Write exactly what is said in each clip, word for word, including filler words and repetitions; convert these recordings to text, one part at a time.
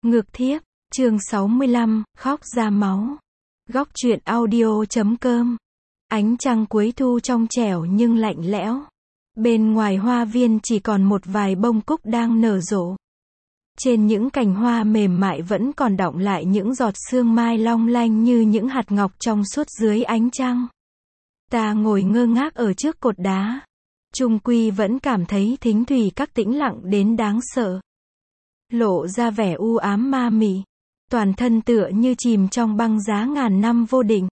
Ngược thiếp, chương sáu mươi lăm, khóc ra máu. Góc truyện audio chấm com. Ánh trăng cuối thu trong trẻo nhưng lạnh lẽo. Bên ngoài hoa viên chỉ còn một vài bông cúc đang nở rộ. Trên những cành hoa mềm mại vẫn còn đọng lại những giọt sương mai long lanh như những hạt ngọc trong suốt dưới ánh trăng. Ta ngồi ngơ ngác ở trước cột đá. Chung quy vẫn cảm thấy thính thủy các tĩnh lặng đến đáng sợ. Lộ ra vẻ u ám ma mị. Toàn thân tựa như chìm trong băng giá ngàn năm vô định.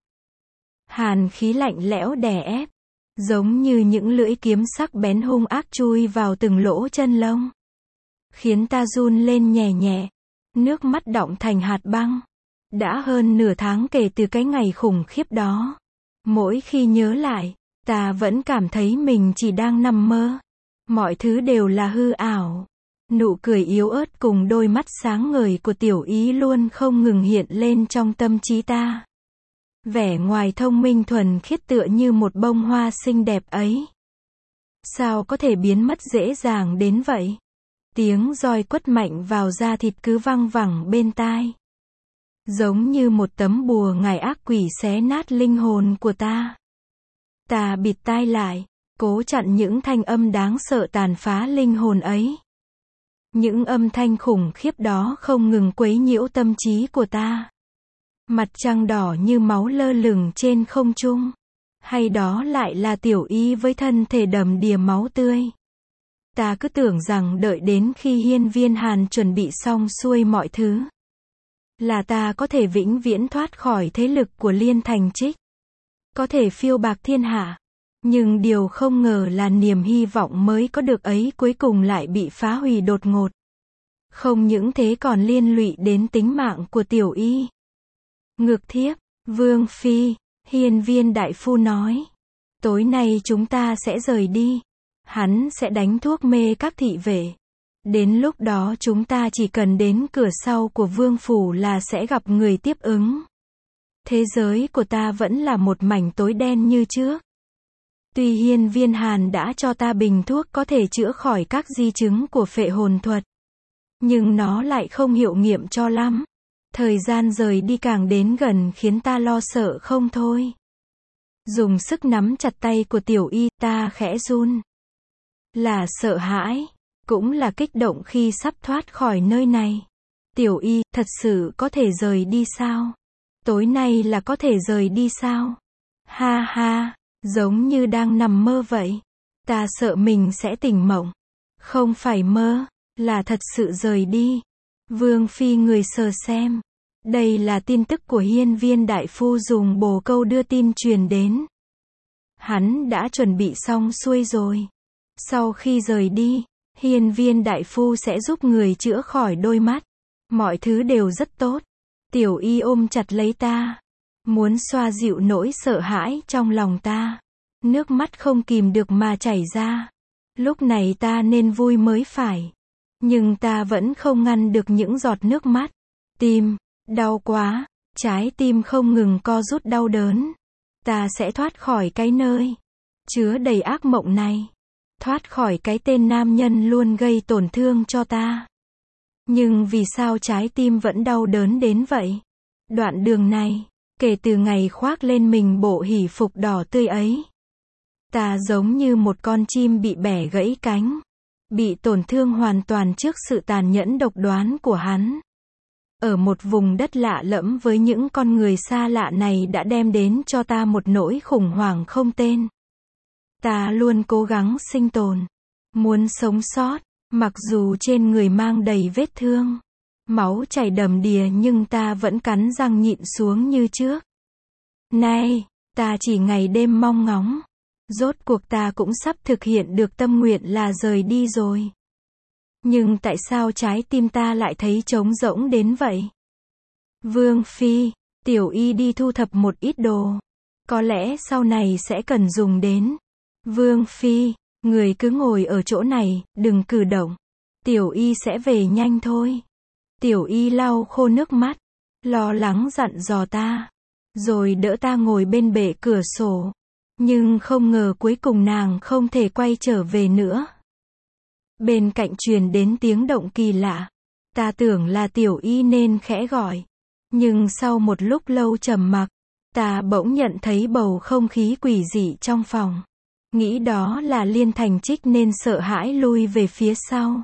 Hàn khí lạnh lẽo đè ép. Giống như những lưỡi kiếm sắc bén hung ác chui vào từng lỗ chân lông. Khiến ta run lên nhẹ nhẹ. Nước mắt đọng thành hạt băng. Đã hơn nửa tháng kể từ cái ngày khủng khiếp đó. Mỗi khi nhớ lại, ta vẫn cảm thấy mình chỉ đang nằm mơ. Mọi thứ đều là hư ảo. Nụ cười yếu ớt cùng đôi mắt sáng ngời của Tiểu Ý luôn không ngừng hiện lên trong tâm trí ta. Vẻ ngoài thông minh thuần khiết tựa như một bông hoa xinh đẹp ấy. Sao có thể biến mất dễ dàng đến vậy? Tiếng roi quất mạnh vào da thịt cứ văng vẳng bên tai. Giống như một tấm bùa ngải ác quỷ xé nát linh hồn của ta. Ta bịt tai lại, cố chặn những thanh âm đáng sợ tàn phá linh hồn ấy. Những âm thanh khủng khiếp đó không ngừng quấy nhiễu tâm trí của ta. Mặt trăng đỏ như máu lơ lửng trên không trung. Hay đó lại là Tiểu Ý với thân thể đầm đìa máu tươi. Ta cứ tưởng rằng đợi đến khi Hiên Viên Hàn chuẩn bị xong xuôi mọi thứ, là ta có thể vĩnh viễn thoát khỏi thế lực của Liên Thành Trích. Có thể phiêu bạc thiên hạ. Nhưng điều không ngờ là niềm hy vọng mới có được ấy cuối cùng lại bị phá hủy đột ngột. Không những thế còn liên lụy đến tính mạng của Tiểu Y. Ngược thiếp, Vương Phi, Hiên Viên đại phu nói. Tối nay chúng ta sẽ rời đi. Hắn sẽ đánh thuốc mê các thị vệ. Đến lúc đó chúng ta chỉ cần đến cửa sau của vương phủ là sẽ gặp người tiếp ứng. Thế giới của ta vẫn là một mảnh tối đen như trước. Tuy Hiên Viên Hàn đã cho ta bình thuốc có thể chữa khỏi các di chứng của phệ hồn thuật, nhưng nó lại không hiệu nghiệm cho lắm. Thời gian rời đi càng đến gần khiến ta lo sợ không thôi. Dùng sức nắm chặt tay của Tiểu Y, ta khẽ run. Là sợ hãi, cũng là kích động khi sắp thoát khỏi nơi này. Tiểu Y, thật sự có thể rời đi sao? Tối nay là có thể rời đi sao? Ha ha, giống như đang nằm mơ vậy. Ta sợ mình sẽ tỉnh mộng. Không phải mơ, là thật sự rời đi. Vương Phi người sờ xem. Đây là tin tức của Hiên Viên đại phu dùng bồ câu đưa tin truyền đến. Hắn đã chuẩn bị xong xuôi rồi. Sau khi rời đi, Hiên Viên đại phu sẽ giúp người chữa khỏi đôi mắt. Mọi thứ đều rất tốt. Tiểu Y ôm chặt lấy ta, muốn xoa dịu nỗi sợ hãi trong lòng ta. Nước mắt không kìm được mà chảy ra. Lúc này ta nên vui mới phải. Nhưng ta vẫn không ngăn được những giọt nước mắt. Tim, đau quá, trái tim không ngừng co rút đau đớn. Ta sẽ thoát khỏi cái nơi chứa đầy ác mộng này. Thoát khỏi cái tên nam nhân luôn gây tổn thương cho ta. Nhưng vì sao trái tim vẫn đau đớn đến vậy? Đoạn đường này, kể từ ngày khoác lên mình bộ hỷ phục đỏ tươi ấy, ta giống như một con chim bị bẻ gãy cánh. Bị tổn thương hoàn toàn trước sự tàn nhẫn độc đoán của hắn. Ở một vùng đất lạ lẫm với những con người xa lạ này đã đem đến cho ta một nỗi khủng hoảng không tên. Ta luôn cố gắng sinh tồn. Muốn sống sót, mặc dù trên người mang đầy vết thương. Máu chảy đầm đìa nhưng ta vẫn cắn răng nhịn xuống như trước. Nay, ta chỉ ngày đêm mong ngóng. Rốt cuộc ta cũng sắp thực hiện được tâm nguyện là rời đi rồi. Nhưng tại sao trái tim ta lại thấy trống rỗng đến vậy? Vương Phi, Tiểu Y đi thu thập một ít đồ. Có lẽ sau này sẽ cần dùng đến. Vương Phi, người cứ ngồi ở chỗ này, đừng cử động. Tiểu Y sẽ về nhanh thôi. Tiểu Y lau khô nước mắt, lo lắng dặn dò ta. Rồi đỡ ta ngồi bên bệ cửa sổ. Nhưng không ngờ cuối cùng nàng không thể quay trở về nữa. Bên cạnh truyền đến tiếng động kỳ lạ. Ta tưởng là Tiểu Y nên khẽ gọi. Nhưng sau một lúc lâu trầm mặc, ta bỗng nhận thấy bầu không khí quỷ dị trong phòng. Nghĩ đó là Liên Thành Trích nên sợ hãi lui về phía sau.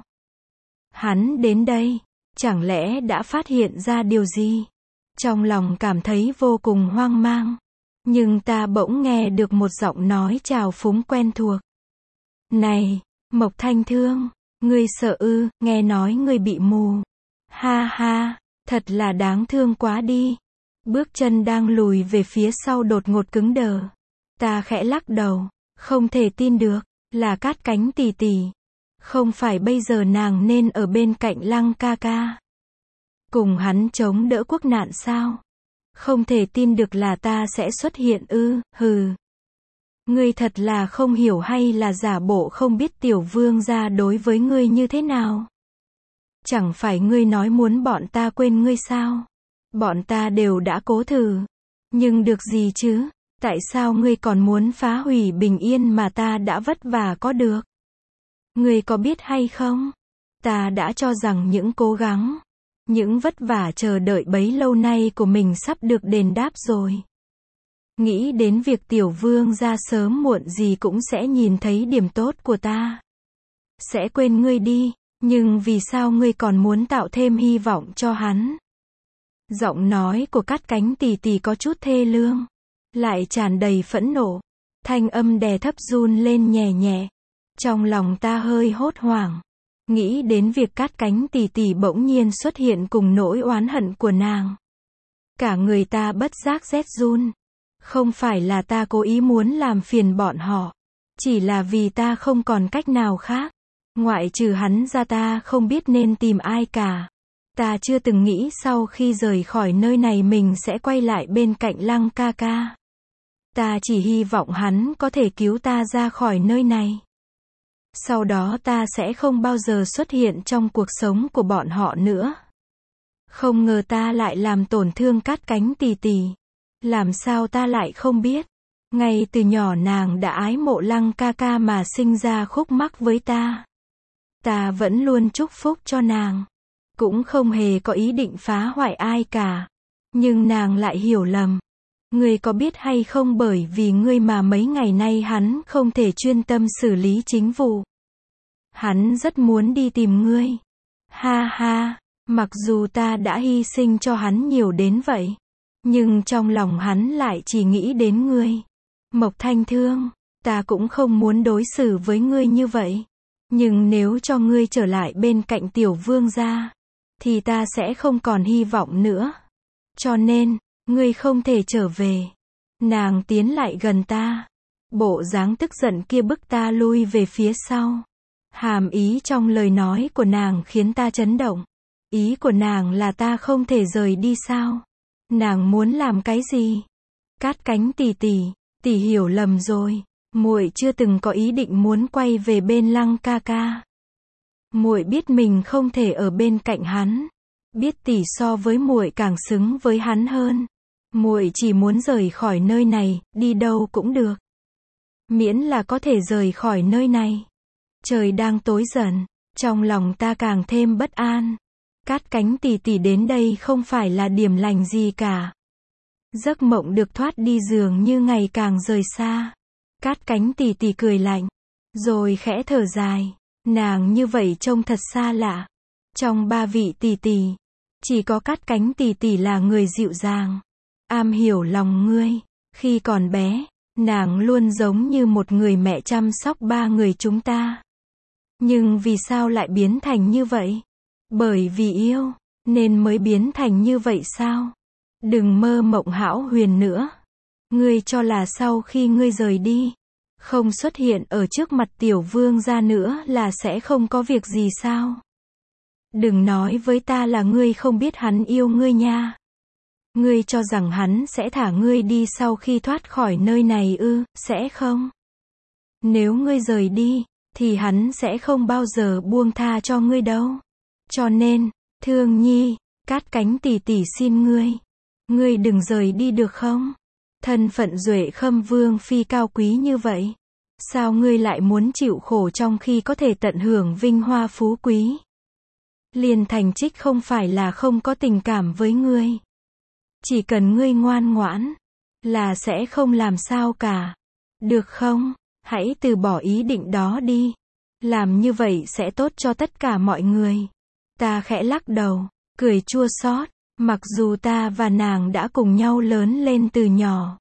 Hắn đến đây, chẳng lẽ đã phát hiện ra điều gì? Trong lòng cảm thấy vô cùng hoang mang. Nhưng ta bỗng nghe được một giọng nói trào phúng quen thuộc. Này, Mộc Thanh Thương, ngươi sợ ư, nghe nói ngươi bị mù. Ha ha, thật là đáng thương quá đi. Bước chân đang lùi về phía sau đột ngột cứng đờ. Ta khẽ lắc đầu, không thể tin được, là Cát Cánh tỷ tỷ. Không phải bây giờ nàng nên ở bên cạnh Lăng ca ca. Cùng hắn chống đỡ quốc nạn sao? Không thể tin được là ta sẽ xuất hiện ư, hừ. Ngươi thật là không hiểu hay là giả bộ không biết tiểu vương gia đối với ngươi như thế nào? Chẳng phải ngươi nói muốn bọn ta quên ngươi sao? Bọn ta đều đã cố thử. Nhưng được gì chứ? Tại sao ngươi còn muốn phá hủy bình yên mà ta đã vất vả có được? Ngươi có biết hay không? Ta đã cho rằng những cố gắng, những vất vả chờ đợi bấy lâu nay của mình sắp được đền đáp rồi. Nghĩ đến việc tiểu vương gia sớm muộn gì cũng sẽ nhìn thấy điểm tốt của ta. Sẽ quên ngươi đi, nhưng vì sao ngươi còn muốn tạo thêm hy vọng cho hắn? Giọng nói của Cát Cánh tỷ tỷ có chút thê lương, lại tràn đầy phẫn nộ. Thanh âm đè thấp run lên nhẹ nhẹ. Trong lòng ta hơi hốt hoảng. Nghĩ đến việc Cát Cánh tỷ tỷ bỗng nhiên xuất hiện cùng nỗi oán hận của nàng. Cả người ta bất giác rét run. Không phải là ta cố ý muốn làm phiền bọn họ. Chỉ là vì ta không còn cách nào khác. Ngoại trừ hắn ra ta không biết nên tìm ai cả. Ta chưa từng nghĩ sau khi rời khỏi nơi này mình sẽ quay lại bên cạnh Lăng ca ca. Ta chỉ hy vọng hắn có thể cứu ta ra khỏi nơi này. Sau đó ta sẽ không bao giờ xuất hiện trong cuộc sống của bọn họ nữa. Không ngờ ta lại làm tổn thương Cát Cánh tỷ tỷ. Làm sao ta lại không biết? Ngay từ nhỏ nàng đã ái mộ Lăng ca ca mà sinh ra khúc mắc với ta. Ta vẫn luôn chúc phúc cho nàng. Cũng không hề có ý định phá hoại ai cả. Nhưng nàng lại hiểu lầm. Ngươi có biết hay không bởi vì ngươi mà mấy ngày nay hắn không thể chuyên tâm xử lý chính vụ. Hắn rất muốn đi tìm ngươi. Ha ha, mặc dù ta đã hy sinh cho hắn nhiều đến vậy. Nhưng trong lòng hắn lại chỉ nghĩ đến ngươi. Mộc Thanh Thương, ta cũng không muốn đối xử với ngươi như vậy. Nhưng nếu cho ngươi trở lại bên cạnh tiểu vương gia, thì ta sẽ không còn hy vọng nữa. Cho nên, ngươi không thể trở về. Nàng tiến lại gần ta. Bộ dáng tức giận kia bức ta lui về phía sau. Hàm ý trong lời nói của nàng khiến ta chấn động. Ý của nàng là ta không thể rời đi sao? Nàng muốn làm cái gì? Cát Cánh tỷ tỷ, tỷ hiểu lầm rồi. Muội chưa từng có ý định muốn quay về bên Lăng ca ca. Muội biết mình không thể ở bên cạnh hắn. Biết tỷ so với muội càng xứng với hắn hơn. Muội chỉ muốn rời khỏi nơi này, đi đâu cũng được. Miễn là có thể rời khỏi nơi này. Trời đang tối dần, trong lòng ta càng thêm bất an. Cát Cánh tỷ tỷ đến đây không phải là điểm lành gì cả. Giấc mộng được thoát đi dường như ngày càng rời xa. Cát Cánh tỷ tỷ cười lạnh, rồi khẽ thở dài. Nàng như vậy trông thật xa lạ. Trong ba vị tỷ tỷ, chỉ có Cát Cánh tỷ tỷ là người dịu dàng, am hiểu lòng ngươi. Khi còn bé, nàng luôn giống như một người mẹ chăm sóc ba người chúng ta. Nhưng vì sao lại biến thành như vậy? Bởi vì yêu, nên mới biến thành như vậy sao? Đừng mơ mộng hão huyền nữa. Ngươi cho là sau khi ngươi rời đi, không xuất hiện ở trước mặt tiểu vương gia nữa là sẽ không có việc gì sao? Đừng nói với ta là ngươi không biết hắn yêu ngươi nha. Ngươi cho rằng hắn sẽ thả ngươi đi sau khi thoát khỏi nơi này ư, sẽ không? Nếu ngươi rời đi, thì hắn sẽ không bao giờ buông tha cho ngươi đâu. Cho nên, Thương Nhi, Cát Cánh tỷ tỷ xin ngươi. Ngươi đừng rời đi được không? Thân phận Duệ Khâm Vương phi cao quý như vậy. Sao ngươi lại muốn chịu khổ trong khi có thể tận hưởng vinh hoa phú quý? Liên Thành Trích không phải là không có tình cảm với ngươi. Chỉ cần ngươi ngoan ngoãn, là sẽ không làm sao cả. Được không? Hãy từ bỏ ý định đó đi. Làm như vậy sẽ tốt cho tất cả mọi người. Ta khẽ lắc đầu, cười chua xót. Mặc dù ta và nàng đã cùng nhau lớn lên từ nhỏ,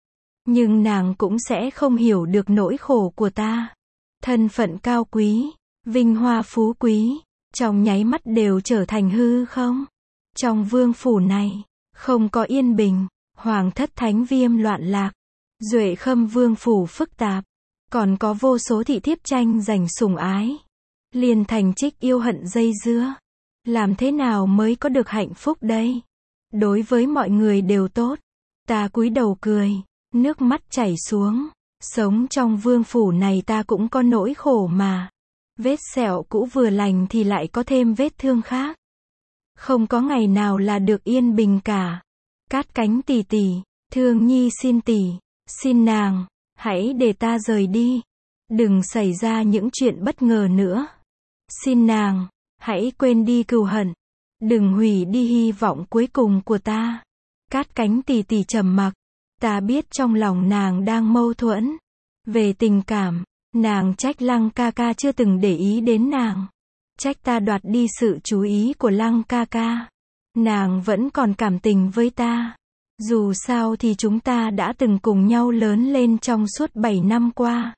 nhưng nàng cũng sẽ không hiểu được nỗi khổ của ta. Thân phận cao quý, vinh hoa phú quý, trong nháy mắt đều trở thành hư không. Trong vương phủ này, không có yên bình, hoàng thất thánh viêm loạn lạc, duệ khâm vương phủ phức tạp, còn có vô số thị thiếp tranh giành sủng ái. Liên Thành Trích yêu hận dây dưa. Làm thế nào mới có được hạnh phúc đây? Đối với mọi người đều tốt. Ta cúi đầu cười, nước mắt chảy xuống. Sống trong vương phủ này ta cũng có nỗi khổ mà. Vết sẹo cũ vừa lành thì lại có thêm vết thương khác. Không có ngày nào là được yên bình cả. Cát Cánh tỷ tỷ, Thương Nhi xin tỷ, xin nàng, hãy để ta rời đi. Đừng xảy ra những chuyện bất ngờ nữa. Xin nàng, hãy quên đi cừu hận. Đừng hủy đi hy vọng cuối cùng của ta. Cát Cánh tỷ tỷ trầm mặc. Ta biết trong lòng nàng đang mâu thuẫn. Về tình cảm, nàng trách Lăng ca ca chưa từng để ý đến nàng. Trách ta đoạt đi sự chú ý của Lăng ca ca. Nàng vẫn còn cảm tình với ta. Dù sao thì chúng ta đã từng cùng nhau lớn lên trong suốt bảy năm qua.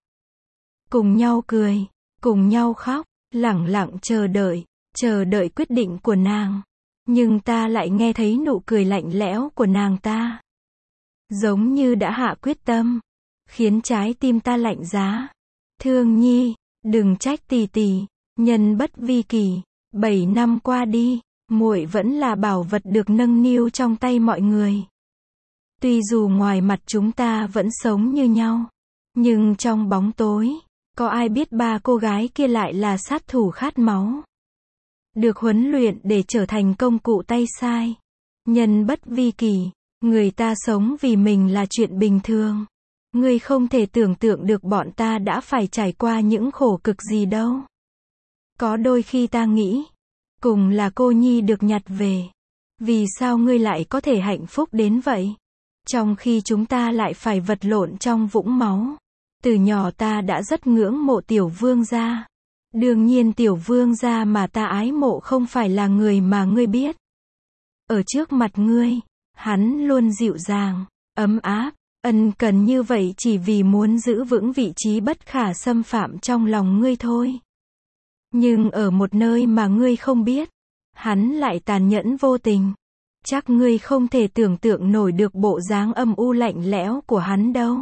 Cùng nhau cười, cùng nhau khóc, lẳng lặng chờ đợi, chờ đợi quyết định của nàng. Nhưng ta lại nghe thấy nụ cười lạnh lẽo của nàng ta. Giống như đã hạ quyết tâm, khiến trái tim ta lạnh giá. Thương Nhi, đừng trách tỷ tỷ, nhân bất vi kỳ, bảy năm qua đi, muội vẫn là bảo vật được nâng niu trong tay mọi người. Tuy dù ngoài mặt chúng ta vẫn sống như nhau, nhưng trong bóng tối, có ai biết ba cô gái kia lại là sát thủ khát máu. Được huấn luyện để trở thành công cụ tay sai. Nhân bất vi kỳ, người ta sống vì mình là chuyện bình thường. Ngươi không thể tưởng tượng được bọn ta đã phải trải qua những khổ cực gì đâu. Có đôi khi ta nghĩ, cùng là cô nhi được nhặt về. Vì sao ngươi lại có thể hạnh phúc đến vậy? Trong khi chúng ta lại phải vật lộn trong vũng máu. Từ nhỏ ta đã rất ngưỡng mộ tiểu vương gia. Đương nhiên tiểu vương gia mà ta ái mộ không phải là người mà ngươi biết. Ở trước mặt ngươi, hắn luôn dịu dàng, ấm áp, ân cần như vậy chỉ vì muốn giữ vững vị trí bất khả xâm phạm trong lòng ngươi thôi. Nhưng ở một nơi mà ngươi không biết, hắn lại tàn nhẫn vô tình. Chắc ngươi không thể tưởng tượng nổi được bộ dáng âm u lạnh lẽo của hắn đâu.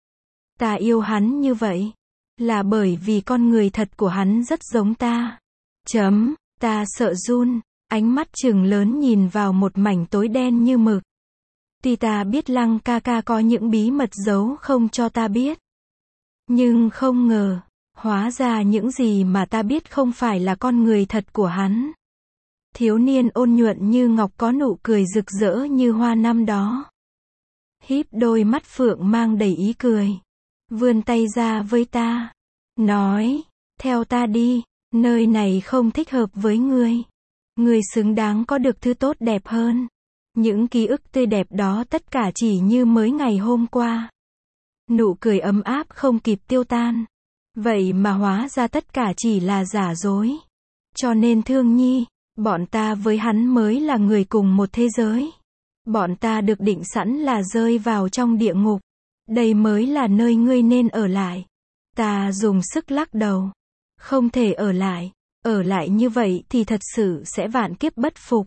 Ta yêu hắn như vậy, là bởi vì con người thật của hắn rất giống ta. Chấm, ta sợ run, ánh mắt trừng lớn nhìn vào một mảnh tối đen như mực. Tuy ta biết Lăng ca ca có những bí mật giấu không cho ta biết. Nhưng không ngờ, hóa ra những gì mà ta biết không phải là con người thật của hắn. Thiếu niên ôn nhuận như ngọc có nụ cười rực rỡ như hoa năm đó. Híp đôi mắt phượng mang đầy ý cười. Vươn tay ra với ta. Nói, theo ta đi, nơi này không thích hợp với ngươi. Ngươi xứng đáng có được thứ tốt đẹp hơn. Những ký ức tươi đẹp đó tất cả chỉ như mới ngày hôm qua. Nụ cười ấm áp không kịp tiêu tan. Vậy mà hóa ra tất cả chỉ là giả dối. Cho nên Thương Nhi, bọn ta với hắn mới là người cùng một thế giới. Bọn ta được định sẵn là rơi vào trong địa ngục. Đây mới là nơi ngươi nên ở lại. Ta dùng sức lắc đầu. Không thể ở lại. Ở lại như vậy thì thật sự sẽ vạn kiếp bất phục.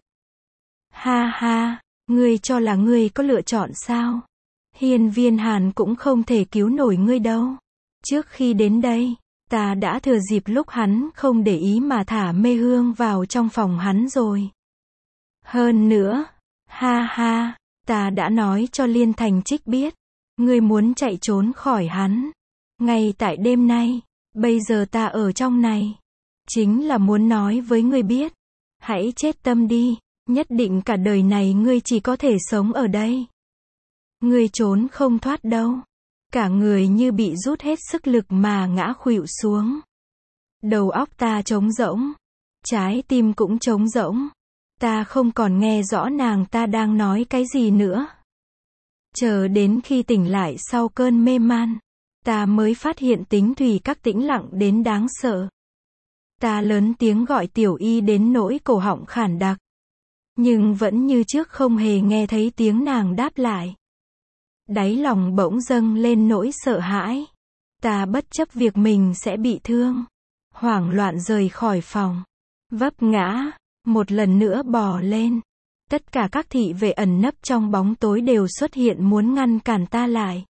Ha ha, ngươi cho là ngươi có lựa chọn sao? Hiên Viên Hàn cũng không thể cứu nổi ngươi đâu. Trước khi đến đây, ta đã thừa dịp lúc hắn không để ý mà thả mê hương vào trong phòng hắn rồi. Hơn nữa, ha ha, ta đã nói cho Liên Thành Trích biết, ngươi muốn chạy trốn khỏi hắn. Ngay tại đêm nay, bây giờ ta ở trong này, chính là muốn nói với ngươi biết, hãy chết tâm đi, nhất định cả đời này ngươi chỉ có thể sống ở đây. Ngươi trốn không thoát đâu. Cả người như bị rút hết sức lực mà ngã khuỵu xuống. Đầu óc ta trống rỗng. Trái tim cũng trống rỗng. Ta không còn nghe rõ nàng ta đang nói cái gì nữa. Chờ đến khi tỉnh lại sau cơn mê man, ta mới phát hiện tính thủy các tĩnh lặng đến đáng sợ. Ta lớn tiếng gọi Tiểu Y đến nỗi cổ họng khản đặc. Nhưng vẫn như trước không hề nghe thấy tiếng nàng đáp lại. Đáy lòng bỗng dâng lên nỗi sợ hãi. Ta bất chấp việc mình sẽ bị thương, hoảng loạn rời khỏi phòng. Vấp ngã, một lần nữa bò lên. Tất cả các thị vệ ẩn nấp trong bóng tối đều xuất hiện muốn ngăn cản ta lại.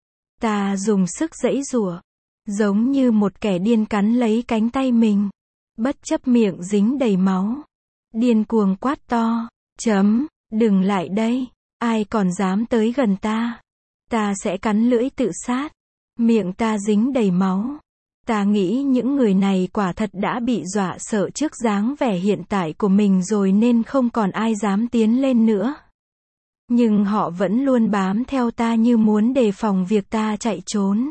Ta dùng sức giãy giụa, giống như một kẻ điên cắn lấy cánh tay mình. Bất chấp miệng dính đầy máu, điên cuồng quát to, chấm, đừng lại đây, ai còn dám tới gần ta. Ta sẽ cắn lưỡi tự sát. Miệng ta dính đầy máu. Ta nghĩ những người này quả thật đã bị dọa sợ trước dáng vẻ hiện tại của mình rồi nên không còn ai dám tiến lên nữa. Nhưng họ vẫn luôn bám theo ta như muốn đề phòng việc ta chạy trốn.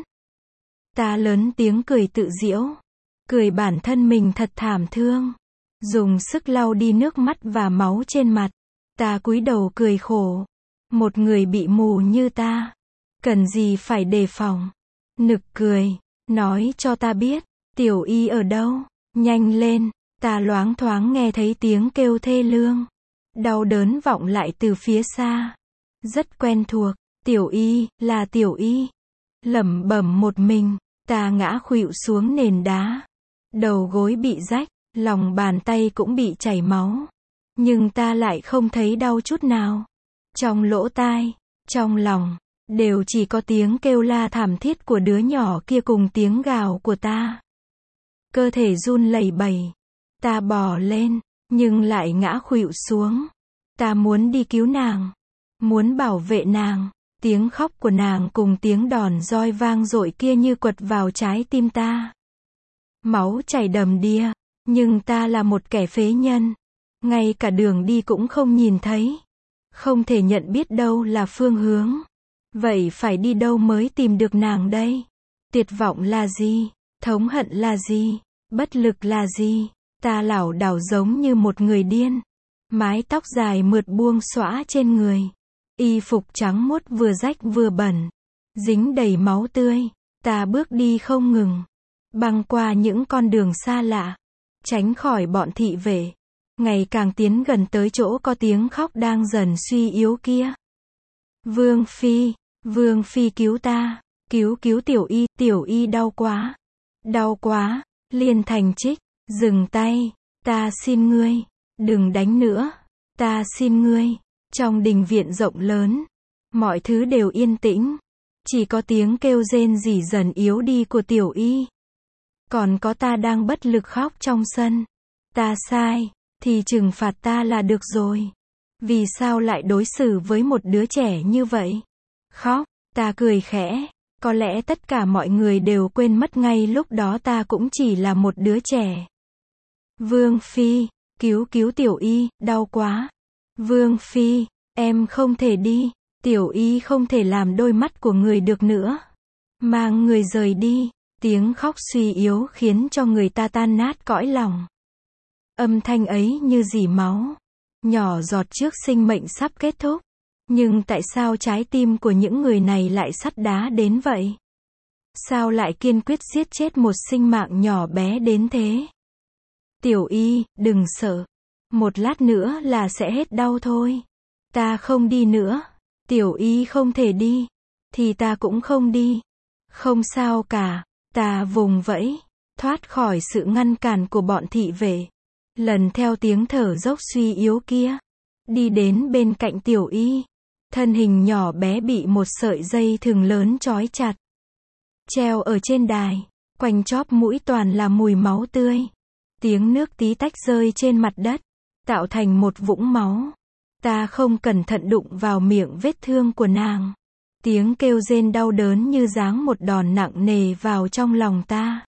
Ta lớn tiếng cười tự giễu. Cười bản thân mình thật thảm thương. Dùng sức lau đi nước mắt và máu trên mặt. Ta cúi đầu cười khổ. Một người bị mù như ta, cần gì phải đề phòng. Nực cười. Nói cho ta biết, Tiểu Y ở đâu? Nhanh lên. Ta loáng thoáng nghe thấy tiếng kêu thê lương. Đau đớn vọng lại từ phía xa. Rất quen thuộc. Tiểu Y, là Tiểu Y. Lẩm bẩm một mình, ta ngã khuỵu xuống nền đá. Đầu gối bị rách, lòng bàn tay cũng bị chảy máu. Nhưng ta lại không thấy đau chút nào. Trong lỗ tai, trong lòng, đều chỉ có tiếng kêu la thảm thiết của đứa nhỏ kia cùng tiếng gào của ta. Cơ thể run lẩy bẩy. Ta bò lên, nhưng lại ngã khuỵu xuống. Ta muốn đi cứu nàng. Muốn bảo vệ nàng. Tiếng khóc của nàng cùng tiếng đòn roi vang dội kia như quật vào trái tim ta. Máu chảy đầm đìa. Nhưng ta là một kẻ phế nhân. Ngay cả đường đi cũng không nhìn thấy. Không thể nhận biết đâu là phương hướng. Vậy phải đi đâu mới tìm được nàng đây? Tuyệt vọng là gì? Thống hận là gì? Bất lực là gì? Ta lảo đảo giống như một người điên. Mái tóc dài mượt buông xõa trên người. Y phục trắng muốt vừa rách vừa bẩn. Dính đầy máu tươi. Ta bước đi không ngừng. Băng qua những con đường xa lạ. Tránh khỏi bọn thị vệ. Ngày càng tiến gần tới chỗ có tiếng khóc đang dần suy yếu kia. Vương Phi, Vương Phi cứu ta. Cứu cứu Tiểu Y, Tiểu Y đau quá. Đau quá. Liên Thành Trích, dừng tay. Ta xin ngươi. Đừng đánh nữa. Ta xin ngươi. Trong đình viện rộng lớn, mọi thứ đều yên tĩnh. Chỉ có tiếng kêu rên rỉ dần yếu đi của Tiểu Y. Còn có ta đang bất lực khóc trong sân. Ta sai, thì trừng phạt ta là được rồi. Vì sao lại đối xử với một đứa trẻ như vậy? Khóc, ta cười khẽ. Có lẽ tất cả mọi người đều quên mất ngay lúc đó ta cũng chỉ là một đứa trẻ. Vương Phi, cứu cứu Tiểu Y, đau quá. Vương Phi, em không thể đi. Tiểu Y không thể làm đôi mắt của người được nữa. Mang người rời đi. Tiếng khóc suy yếu khiến cho người ta tan nát cõi lòng. Âm thanh ấy như rỉ máu. Nhỏ giọt trước sinh mệnh sắp kết thúc. Nhưng tại sao trái tim của những người này lại sắt đá đến vậy? Sao lại kiên quyết giết chết một sinh mạng nhỏ bé đến thế? Tiểu Y, đừng sợ. Một lát nữa là sẽ hết đau thôi. Ta không đi nữa. Tiểu Y không thể đi. Thì ta cũng không đi. Không sao cả. Ta vùng vẫy. Thoát khỏi sự ngăn cản của bọn thị vệ. Lần theo tiếng thở dốc suy yếu kia. Đi đến bên cạnh Tiểu Y. Thân hình nhỏ bé bị một sợi dây thừng lớn trói chặt. Treo ở trên đài. Quanh chóp mũi toàn là mùi máu tươi. Tiếng nước tí tách rơi trên mặt đất. Tạo thành một vũng máu. Ta không cẩn thận đụng vào miệng vết thương của nàng. Tiếng kêu rên đau đớn như giáng một đòn nặng nề vào trong lòng ta.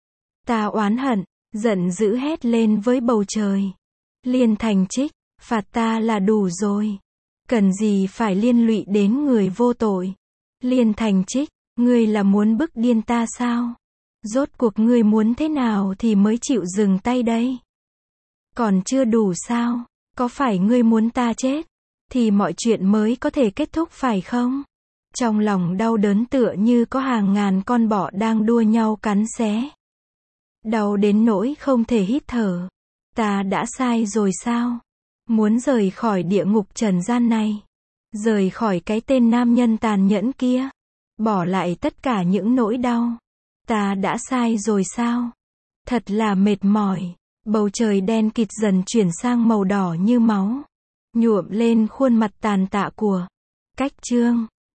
Ta oán hận, giận dữ hét lên với bầu trời. Liên Thành Trích, phạt ta là đủ rồi. Cần gì phải liên lụy đến người vô tội. Liên Thành Trích, ngươi là muốn bức điên ta sao? Rốt cuộc ngươi muốn thế nào thì mới chịu dừng tay đây? Còn chưa đủ sao? Có phải ngươi muốn ta chết, thì mọi chuyện mới có thể kết thúc phải không? Trong lòng đau đớn tựa như có hàng ngàn con bọ đang đua nhau cắn xé. Đau đến nỗi không thể hít thở. Ta đã sai rồi sao? Muốn rời khỏi địa ngục trần gian này. Rời khỏi cái tên nam nhân tàn nhẫn kia. Bỏ lại tất cả những nỗi đau. Ta đã sai rồi sao? Thật là mệt mỏi. Bầu trời đen kịt dần chuyển sang màu đỏ như máu. Nhuộm lên khuôn mặt tàn tạ của Cách Trương.